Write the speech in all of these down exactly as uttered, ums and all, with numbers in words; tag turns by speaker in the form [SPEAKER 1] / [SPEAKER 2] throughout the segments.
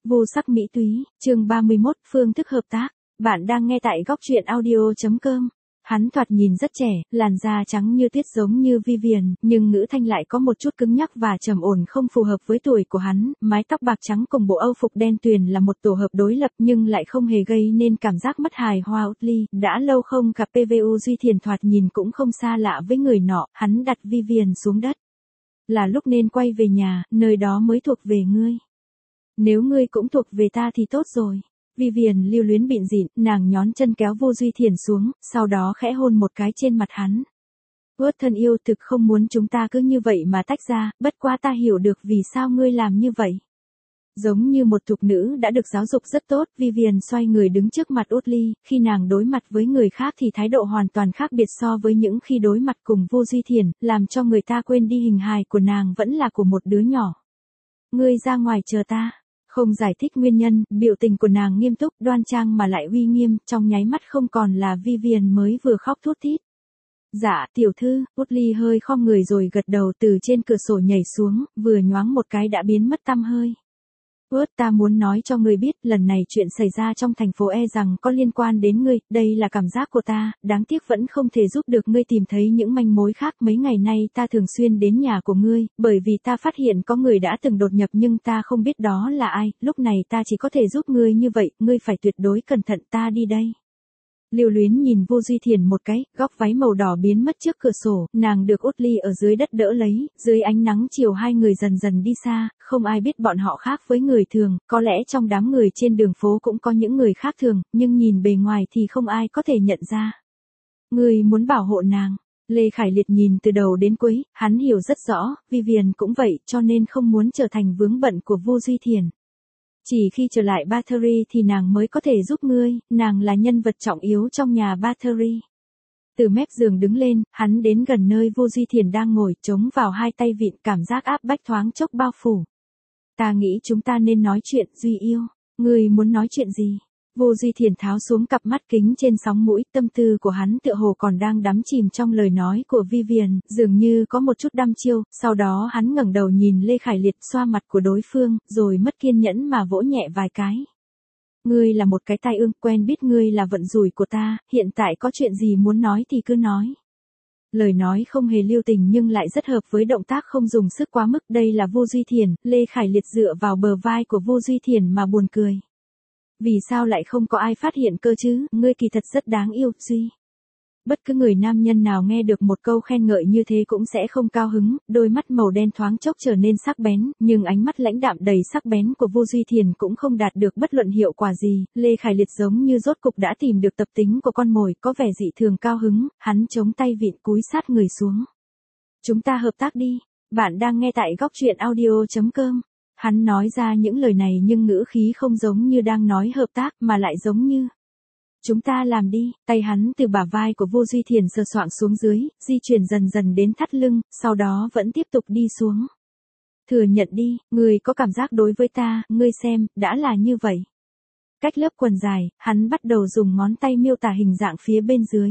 [SPEAKER 1] Vô sắc mỹ túy, chương ba mươi mốt, phương thức hợp tác. Bạn đang nghe tại góc truyện audio chấm com. Hắn thoạt nhìn rất trẻ, làn da trắng như tuyết giống như Vivian, nhưng ngữ thanh lại có một chút cứng nhắc và trầm ổn không phù hợp với tuổi của hắn. Mái tóc bạc trắng cùng bộ âu phục đen tuyền là một tổ hợp đối lập nhưng lại không hề gây nên cảm giác mất hài hòa. Utley đã lâu không gặp pê vê u Duy Thiền thoạt nhìn cũng không xa lạ với người nọ. Hắn đặt Vivian xuống đất. Là lúc nên quay về nhà, nơi đó mới thuộc về ngươi. Nếu ngươi cũng thuộc về ta thì tốt rồi. Vivian lưu luyến bịn dịn, nàng nhón chân kéo Vô Duy Thiền xuống, sau đó khẽ hôn một cái trên mặt hắn. Út thân yêu, thực không muốn chúng ta cứ như vậy mà tách ra, bất quá ta hiểu được vì sao ngươi làm như vậy. Giống như một thục nữ đã được giáo dục rất tốt, Vivian xoay người đứng trước mặt Utley, khi nàng đối mặt với người khác thì thái độ hoàn toàn khác biệt so với những khi đối mặt cùng Vô Duy Thiền, làm cho người ta quên đi hình hài của nàng vẫn là của một đứa nhỏ. Ngươi ra ngoài chờ ta. Không giải thích nguyên nhân, biểu tình của nàng nghiêm túc, đoan trang mà lại uy nghiêm, trong nháy mắt không còn là Vivian mới vừa khóc thút thít. Dạ, tiểu thư. Utley hơi khom người rồi gật đầu, từ trên cửa sổ nhảy xuống, vừa nhoáng một cái đã biến mất tăm hơi. Út, ta muốn nói cho ngươi biết, lần này chuyện xảy ra trong thành phố e rằng có liên quan đến ngươi, đây là cảm giác của ta, đáng tiếc vẫn không thể giúp được ngươi tìm thấy những manh mối khác. Mấy ngày nay ta thường xuyên đến nhà của ngươi, bởi vì ta phát hiện có người đã từng đột nhập nhưng ta không biết đó là ai, lúc này ta chỉ có thể giúp ngươi như vậy, ngươi phải tuyệt đối cẩn thận, ta đi đây. Lưu luyến nhìn Vô Duy Thiền một cái, góc váy màu đỏ biến mất trước cửa sổ, nàng được Utley ở dưới đất đỡ lấy, dưới ánh nắng chiều hai người dần dần đi xa, không ai biết bọn họ khác với người thường, có lẽ trong đám người trên đường phố cũng có những người khác thường, nhưng nhìn bề ngoài thì không ai có thể nhận ra. Người muốn bảo hộ nàng. Lê Khải Liệt nhìn từ đầu đến cuối, hắn hiểu rất rõ, Vivian cũng vậy, cho nên không muốn trở thành vướng bận của Vô Duy Thiền. Chỉ khi trở lại Battery thì nàng mới có thể giúp ngươi, nàng là nhân vật trọng yếu trong nhà Battery. Từ mép giường đứng lên, hắn đến gần nơi Vô Duy Thiền đang ngồi, chống vào hai tay vịn, cảm giác áp bách thoáng chốc bao phủ. Ta nghĩ chúng ta nên nói chuyện, Duy yêu. Ngươi muốn nói chuyện gì? Vô Duy Thiền tháo xuống cặp mắt kính trên sóng mũi, tâm tư của hắn tựa hồ còn đang đắm chìm trong lời nói của Vivian, dường như có một chút đăm chiêu, sau đó hắn ngẩng đầu nhìn Lê Khải Liệt, xoa mặt của đối phương, rồi mất kiên nhẫn mà vỗ nhẹ vài cái. Ngươi là một cái tai ương, quen biết ngươi là vận rủi của ta, hiện tại có chuyện gì muốn nói thì cứ nói. Lời nói không hề lưu tình nhưng lại rất hợp với động tác không dùng sức quá mức, đây là Vô Duy Thiền. Lê Khải Liệt dựa vào bờ vai của Vô Duy Thiền mà buồn cười. Vì sao lại không có ai phát hiện cơ chứ, ngươi kỳ thật rất đáng yêu, Duy. Bất cứ người nam nhân nào nghe được một câu khen ngợi như thế cũng sẽ không cao hứng, đôi mắt màu đen thoáng chốc trở nên sắc bén, nhưng ánh mắt lãnh đạm đầy sắc bén của Vô Duy Thiền cũng không đạt được bất luận hiệu quả gì. Lê Khải Liệt giống như rốt cục đã tìm được tập tính của con mồi, có vẻ dị thường cao hứng, hắn chống tay vịn cúi sát người xuống. Chúng ta hợp tác đi, bạn đang nghe tại góc truyện audio chấm com. Hắn nói ra những lời này nhưng ngữ khí không giống như đang nói hợp tác mà lại giống như chúng ta làm đi. Tay hắn từ bả vai của Vô Duy Thiền sờ soạng xuống dưới, di chuyển dần dần đến thắt lưng, sau đó vẫn tiếp tục đi xuống. Thừa nhận đi, ngươi có cảm giác đối với ta, ngươi xem, đã là như vậy. Cách lớp quần dài, hắn bắt đầu dùng ngón tay miêu tả hình dạng phía bên dưới.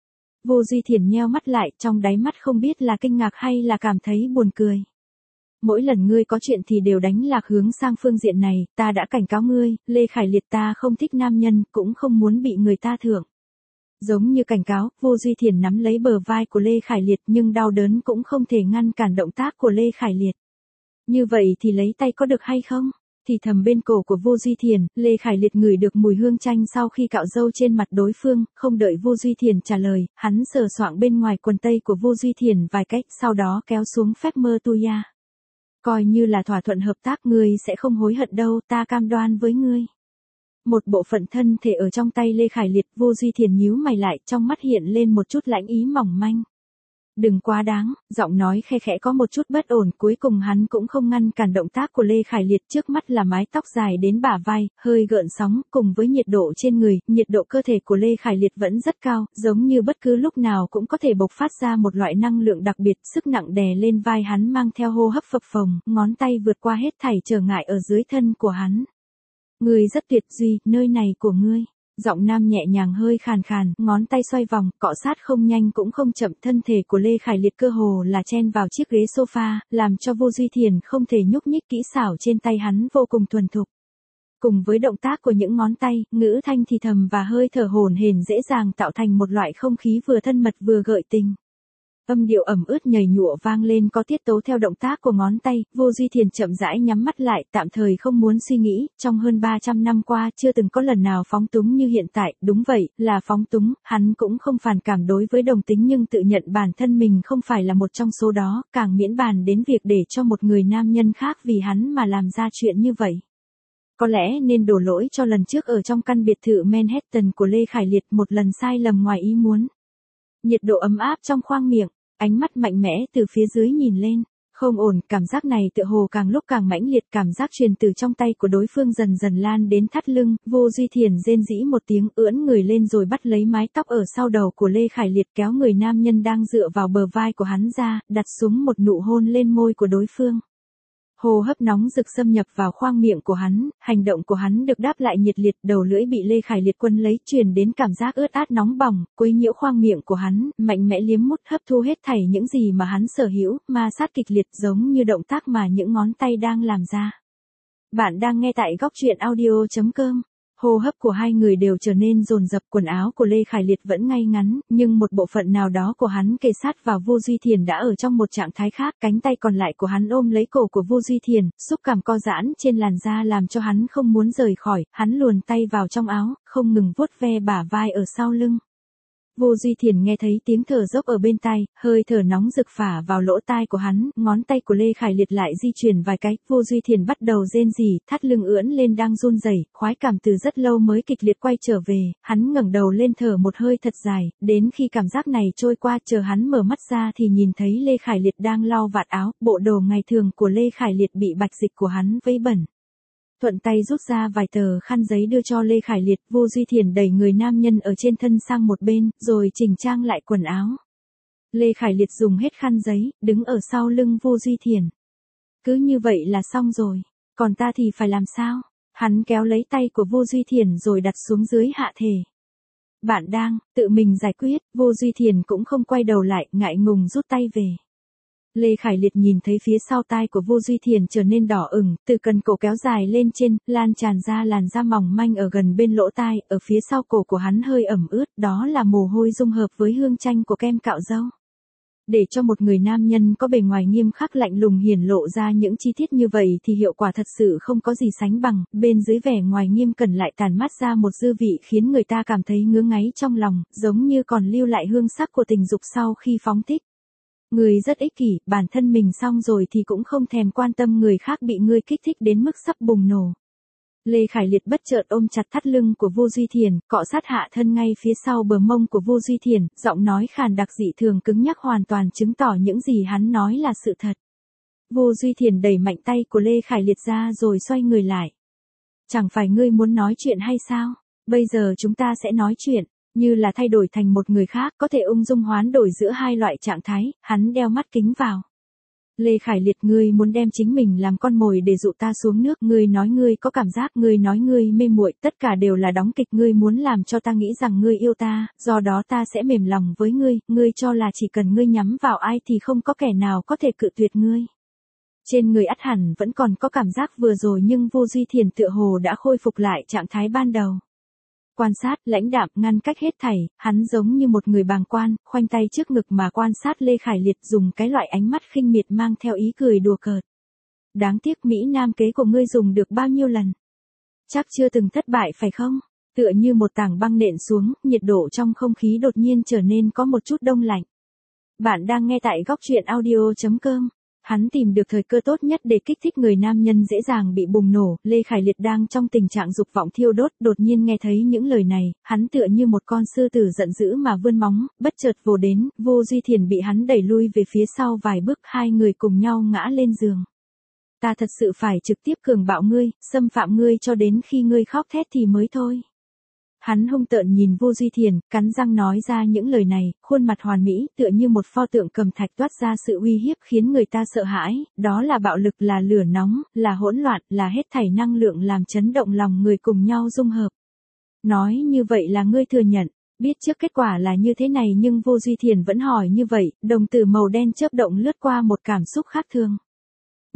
[SPEAKER 1] Vô Duy Thiền nheo mắt lại, trong đáy mắt không biết là kinh ngạc hay là cảm thấy buồn cười. Mỗi lần ngươi có chuyện thì đều đánh lạc hướng sang phương diện này, ta đã cảnh cáo ngươi, Lê Khải Liệt, ta không thích nam nhân, cũng không muốn bị người ta thưởng. Giống như cảnh cáo, Vô Duy Thiền nắm lấy bờ vai của Lê Khải Liệt nhưng đau đớn cũng không thể ngăn cản động tác của Lê Khải Liệt. Như vậy thì lấy tay có được hay không? Thì thầm bên cổ của Vô Duy Thiền, Lê Khải Liệt ngửi được mùi hương chanh sau khi cạo râu trên mặt đối phương, không đợi Vô Duy Thiền trả lời, hắn sờ soạng bên ngoài quần tây của Vô Duy Thiền vài cách, sau đó kéo xuống phép mơ tuya. Coi như là thỏa thuận hợp tác, ngươi sẽ không hối hận đâu, ta cam đoan với ngươi. Một bộ phận thân thể ở trong tay Lê Khải Liệt, Vô Duy Thiền nhíu mày lại, trong mắt hiện lên một chút lãnh ý mỏng manh. Đừng quá đáng, giọng nói khe khẽ có một chút bất ổn, cuối cùng hắn cũng không ngăn cản động tác của Lê Khải Liệt, trước mắt là mái tóc dài đến bả vai, hơi gợn sóng, cùng với nhiệt độ trên người, nhiệt độ cơ thể của Lê Khải Liệt vẫn rất cao, giống như bất cứ lúc nào cũng có thể bộc phát ra một loại năng lượng đặc biệt, sức nặng đè lên vai hắn mang theo hô hấp phập phồng, ngón tay vượt qua hết thảy trở ngại ở dưới thân của hắn. Ngươi rất tuyệt, Duy, nơi này của ngươi. Giọng nam nhẹ nhàng hơi khàn khàn, ngón tay xoay vòng, cọ sát không nhanh cũng không chậm, thân thể của Lê Khải Liệt cơ hồ là chen vào chiếc ghế sofa, làm cho Vô Duy Thiền không thể nhúc nhích, kỹ xảo trên tay hắn vô cùng thuần thục. Cùng với động tác của những ngón tay, ngữ thanh thì thầm và hơi thở hổn hển dễ dàng tạo thành một loại không khí vừa thân mật vừa gợi tình. Âm điệu ẩm ướt nhảy nhụa vang lên có tiết tấu theo động tác của ngón tay, Vô Duy Thiền chậm rãi nhắm mắt lại, tạm thời không muốn suy nghĩ, trong hơn ba trăm năm qua chưa từng có lần nào phóng túng như hiện tại, đúng vậy, là phóng túng, hắn cũng không phản cảm đối với đồng tính nhưng tự nhận bản thân mình không phải là một trong số đó, càng miễn bàn đến việc để cho một người nam nhân khác vì hắn mà làm ra chuyện như vậy. Có lẽ nên đổ lỗi cho lần trước ở trong căn biệt thự Manhattan của Lê Khải Liệt, một lần sai lầm ngoài ý muốn. Nhiệt độ ấm áp trong khoang miệng, ánh mắt mạnh mẽ từ phía dưới nhìn lên, không ổn, cảm giác này tựa hồ càng lúc càng mãnh liệt, cảm giác truyền từ trong tay của đối phương dần dần lan đến thắt lưng, Vô Duy Thiền rên rỉ một tiếng, ưỡn người lên rồi bắt lấy mái tóc ở sau đầu của Lê Khải Liệt, kéo người nam nhân đang dựa vào bờ vai của hắn ra, đặt xuống một nụ hôn lên môi của đối phương. Hô hấp nóng rực xâm nhập vào khoang miệng của hắn, hành động của hắn được đáp lại nhiệt liệt, đầu lưỡi bị Lê Khải Liệt quân lấy, truyền đến cảm giác ướt át nóng bỏng, quấy nhiễu khoang miệng của hắn, mạnh mẽ liếm mút hấp thu hết thảy những gì mà hắn sở hữu, ma sát kịch liệt giống như động tác mà những ngón tay đang làm ra. Bạn đang nghe tại góc truyện audio chấm com. Hô hấp của hai người đều trở nên dồn dập, quần áo của Lê Khải Liệt vẫn ngay ngắn, nhưng một bộ phận nào đó của hắn kề sát vào Vô Duy Thiền đã ở trong một trạng thái khác, cánh tay còn lại của hắn ôm lấy cổ của Vô Duy Thiền, xúc cảm co giãn trên làn da làm cho hắn không muốn rời khỏi, hắn luồn tay vào trong áo, không ngừng vuốt ve bả vai ở sau lưng. Vô Duy Thiền nghe thấy tiếng thở dốc ở bên tai, hơi thở nóng rực phả vào lỗ tai của hắn, ngón tay của Lê Khải Liệt lại di chuyển vài cái, Vô Duy Thiền bắt đầu rên rỉ, thắt lưng ưỡn lên đang run rẩy, khoái cảm từ rất lâu mới kịch liệt quay trở về, hắn ngẩng đầu lên thở một hơi thật dài, đến khi cảm giác này trôi qua, chờ hắn mở mắt ra thì nhìn thấy Lê Khải Liệt đang lau vạt áo, bộ đồ ngày thường của Lê Khải Liệt bị bạch dịch của hắn vấy bẩn. Thuận tay rút ra vài tờ khăn giấy đưa cho Lê Khải Liệt, Vô Duy Thiền đẩy người nam nhân ở trên thân sang một bên, rồi chỉnh trang lại quần áo. Lê Khải Liệt dùng hết khăn giấy, đứng ở sau lưng Vô Duy Thiền. Cứ như vậy là xong rồi, còn ta thì phải làm sao? Hắn kéo lấy tay của Vô Duy Thiền rồi đặt xuống dưới hạ thể. Bạn đang, tự mình giải quyết, Vô Duy Thiền cũng không quay đầu lại, ngại ngùng rút tay về. Lê Khải Liệt nhìn thấy phía sau tai của Vô Duy Thiền trở nên đỏ ửng, từ cần cổ kéo dài lên trên, lan tràn ra làn da mỏng manh ở gần bên lỗ tai, ở phía sau cổ của hắn hơi ẩm ướt, đó là mồ hôi dung hợp với hương chanh của kem cạo râu. Để cho một người nam nhân có bề ngoài nghiêm khắc lạnh lùng hiển lộ ra những chi tiết như vậy thì hiệu quả thật sự không có gì sánh bằng, bên dưới vẻ ngoài nghiêm cẩn lại tàn mát ra một dư vị khiến người ta cảm thấy ngứa ngáy trong lòng, giống như còn lưu lại hương sắc của tình dục sau khi phóng thích. Người rất ích kỷ, bản thân mình xong rồi thì cũng không thèm quan tâm người khác bị ngươi kích thích đến mức sắp bùng nổ. Lê Khải Liệt bất chợt ôm chặt thắt lưng của Vô Duy Thiền, cọ sát hạ thân ngay phía sau bờ mông của Vô Duy Thiền, giọng nói khàn đặc dị thường cứng nhắc hoàn toàn chứng tỏ những gì hắn nói là sự thật. Vô Duy Thiền đẩy mạnh tay của Lê Khải Liệt ra rồi xoay người lại. Chẳng phải ngươi muốn nói chuyện hay sao? Bây giờ chúng ta sẽ nói chuyện. Như là thay đổi thành một người khác, có thể ung dung hoán đổi giữa hai loại trạng thái, hắn đeo mắt kính vào. Lê Khải Liệt, ngươi muốn đem chính mình làm con mồi để dụ ta xuống nước, ngươi nói ngươi có cảm giác, ngươi nói ngươi mê muội, tất cả đều là đóng kịch, ngươi muốn làm cho ta nghĩ rằng ngươi yêu ta, do đó ta sẽ mềm lòng với ngươi, ngươi cho là chỉ cần ngươi nhắm vào ai thì không có kẻ nào có thể cự tuyệt ngươi. Trên người ắt hẳn vẫn còn có cảm giác vừa rồi nhưng Vô Duy Thiền tựa hồ đã khôi phục lại trạng thái ban đầu. Quan sát, lãnh đạm, ngăn cách hết thảy, hắn giống như một người bàng quan, khoanh tay trước ngực mà quan sát Lê Khải Liệt dùng cái loại ánh mắt khinh miệt mang theo ý cười đùa cợt. Đáng tiếc Mỹ Nam kế của ngươi dùng được bao nhiêu lần? Chắc chưa từng thất bại phải không? Tựa như một tảng băng nện xuống, nhiệt độ trong không khí đột nhiên trở nên có một chút đông lạnh. Bạn đang nghe tại góc truyện audio chấm com. Hắn tìm được thời cơ tốt nhất để kích thích người nam nhân dễ dàng bị bùng nổ, Lê Khải Liệt đang trong tình trạng dục vọng thiêu đốt, đột nhiên nghe thấy những lời này, hắn tựa như một con sư tử giận dữ mà vươn móng, bất chợt vồ đến, Vô Duy Thiền bị hắn đẩy lui về phía sau vài bước, hai người cùng nhau ngã lên giường. Ta thật sự phải trực tiếp cường bạo ngươi, xâm phạm ngươi cho đến khi ngươi khóc thét thì mới thôi. Hắn hung tợn nhìn Vô Duy Thiền, cắn răng nói ra những lời này, khuôn mặt hoàn mỹ, tựa như một pho tượng cầm thạch toát ra sự uy hiếp khiến người ta sợ hãi, đó là bạo lực, là lửa nóng, là hỗn loạn, là hết thảy năng lượng làm chấn động lòng người cùng nhau dung hợp. Nói như vậy là ngươi thừa nhận, biết trước kết quả là như thế này nhưng Vô Duy Thiền vẫn hỏi như vậy, đồng tử màu đen chớp động lướt qua một cảm xúc khác thường.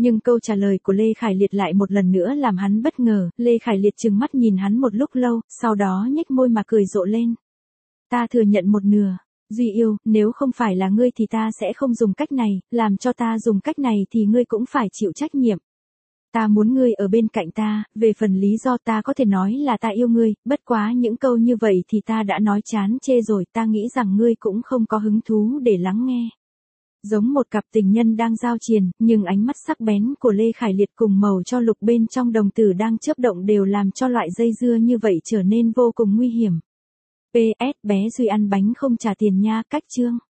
[SPEAKER 1] Nhưng câu trả lời của Lê Khải Liệt lại một lần nữa làm hắn bất ngờ, Lê Khải Liệt trừng mắt nhìn hắn một lúc lâu, sau đó nhếch môi mà cười rộ lên. Ta thừa nhận một nửa. Duy yêu, nếu không phải là ngươi thì ta sẽ không dùng cách này, làm cho ta dùng cách này thì ngươi cũng phải chịu trách nhiệm. Ta muốn ngươi ở bên cạnh ta, về phần lý do ta có thể nói là ta yêu ngươi, bất quá những câu như vậy thì ta đã nói chán chê rồi, ta nghĩ rằng ngươi cũng không có hứng thú để lắng nghe. Giống một cặp tình nhân đang giao triền, nhưng ánh mắt sắc bén của Lê Khải Liệt cùng màu cho lục bên trong đồng tử đang chớp động đều làm cho loại dây dưa như vậy trở nên vô cùng nguy hiểm. pê ét bé Duy ăn bánh không trả tiền nha, cách chương.